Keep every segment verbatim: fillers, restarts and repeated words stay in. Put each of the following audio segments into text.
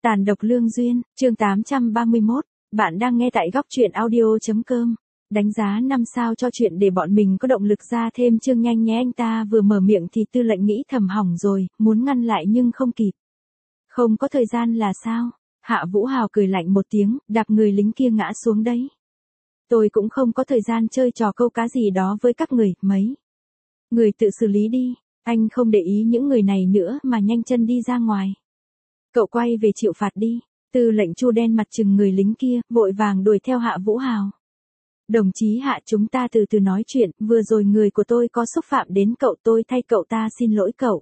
Tàn độc lương duyên, chương tám trăm ba mươi mốt, bạn đang nghe tại góc truyện audio.com. Đánh giá năm sao cho chuyện để bọn mình có động lực ra thêm chương nhanh nhé. Anh ta vừa mở miệng thì Tư Lệnh nghĩ thầm hỏng rồi, muốn ngăn lại nhưng không kịp. Không có thời gian là sao? Hạ Vũ Hào cười lạnh một tiếng, đạp người lính kia ngã xuống đấy. Tôi cũng không có thời gian chơi trò câu cá gì đó với các người, mấy. Người tự xử lý đi, anh không để ý những người này nữa mà nhanh chân đi ra ngoài. Cậu quay về chịu phạt đi. Tư Lệnh Chu đen mặt chừng người lính kia, vội vàng đuổi theo Hạ Vũ Hào. Đồng chí Hạ, chúng ta từ từ nói chuyện, vừa rồi người của tôi có xúc phạm đến cậu, tôi thay cậu ta xin lỗi cậu.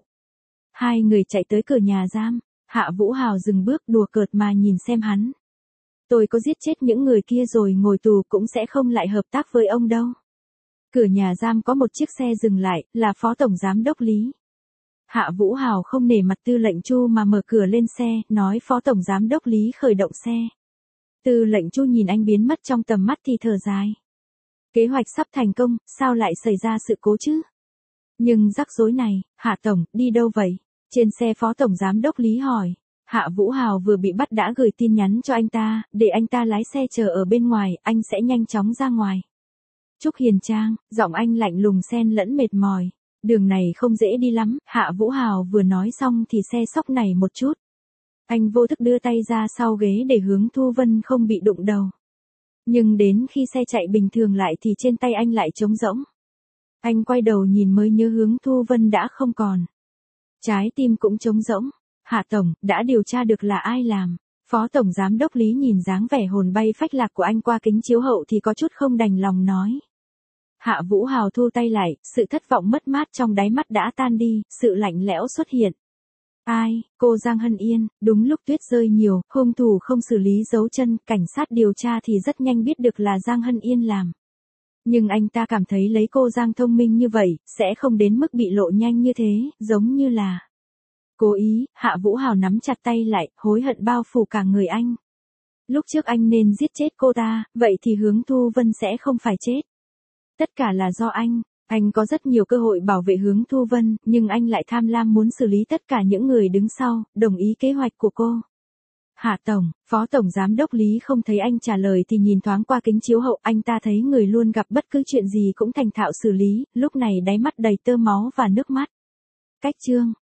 Hai người chạy tới cửa nhà giam, Hạ Vũ Hào dừng bước đùa cợt mà nhìn xem hắn. Tôi có giết chết những người kia rồi ngồi tù cũng sẽ không lại hợp tác với ông đâu. Cửa nhà giam có một chiếc xe dừng lại, là Phó Tổng Giám Đốc Lý. Hạ Vũ Hào không nể mặt Tư Lệnh Chu mà mở cửa lên xe, nói Phó Tổng Giám Đốc Lý khởi động xe. Tư Lệnh Chu nhìn anh biến mất trong tầm mắt thì thở dài. Kế hoạch sắp thành công, sao lại xảy ra sự cố chứ? Nhưng rắc rối này, Hạ Tổng, đi đâu vậy? Trên xe Phó Tổng Giám Đốc Lý hỏi. Hạ Vũ Hào vừa bị bắt đã gửi tin nhắn cho anh ta, để anh ta lái xe chờ ở bên ngoài, anh sẽ nhanh chóng ra ngoài. Trúc Hiền Trang, giọng anh lạnh lùng xen lẫn mệt mỏi. Đường này không dễ đi lắm, Hạ Vũ Hào vừa nói xong thì xe sóc nảy một chút. Anh vô thức đưa tay ra sau ghế để Hướng Thu Vân không bị đụng đầu. Nhưng đến khi xe chạy bình thường lại thì trên tay anh lại trống rỗng. Anh quay đầu nhìn mới nhớ Hướng Thu Vân đã không còn. Trái tim cũng trống rỗng. Hạ Tổng, đã điều tra được là ai làm? Phó Tổng Giám Đốc Lý nhìn dáng vẻ hồn bay phách lạc của anh qua kính chiếu hậu thì có chút không đành lòng nói. Hạ Vũ Hào thu tay lại, sự thất vọng mất mát trong đáy mắt đã tan đi, sự lạnh lẽo xuất hiện. Ai, cô Giang Hân Yên, đúng lúc tuyết rơi nhiều, hung thủ không xử lý dấu chân, cảnh sát điều tra thì rất nhanh biết được là Giang Hân Yên làm. Nhưng anh ta cảm thấy lấy cô Giang thông minh như vậy, sẽ không đến mức bị lộ nhanh như thế, giống như là... Cố ý, Hạ Vũ Hào nắm chặt tay lại, hối hận bao phủ cả người anh. Lúc trước anh nên giết chết cô ta, vậy thì Hướng Thu Vân sẽ không phải chết. Tất cả là do anh, anh có rất nhiều cơ hội bảo vệ Hướng Thu Vân, nhưng anh lại tham lam muốn xử lý tất cả những người đứng sau, đồng ý kế hoạch của cô. Hạ Tổng, Phó Tổng Giám Đốc Lý không thấy anh trả lời thì nhìn thoáng qua kính chiếu hậu, anh ta thấy người luôn gặp bất cứ chuyện gì cũng thành thạo xử lý, lúc này đáy mắt đầy tơ máu và nước mắt. Cách chương,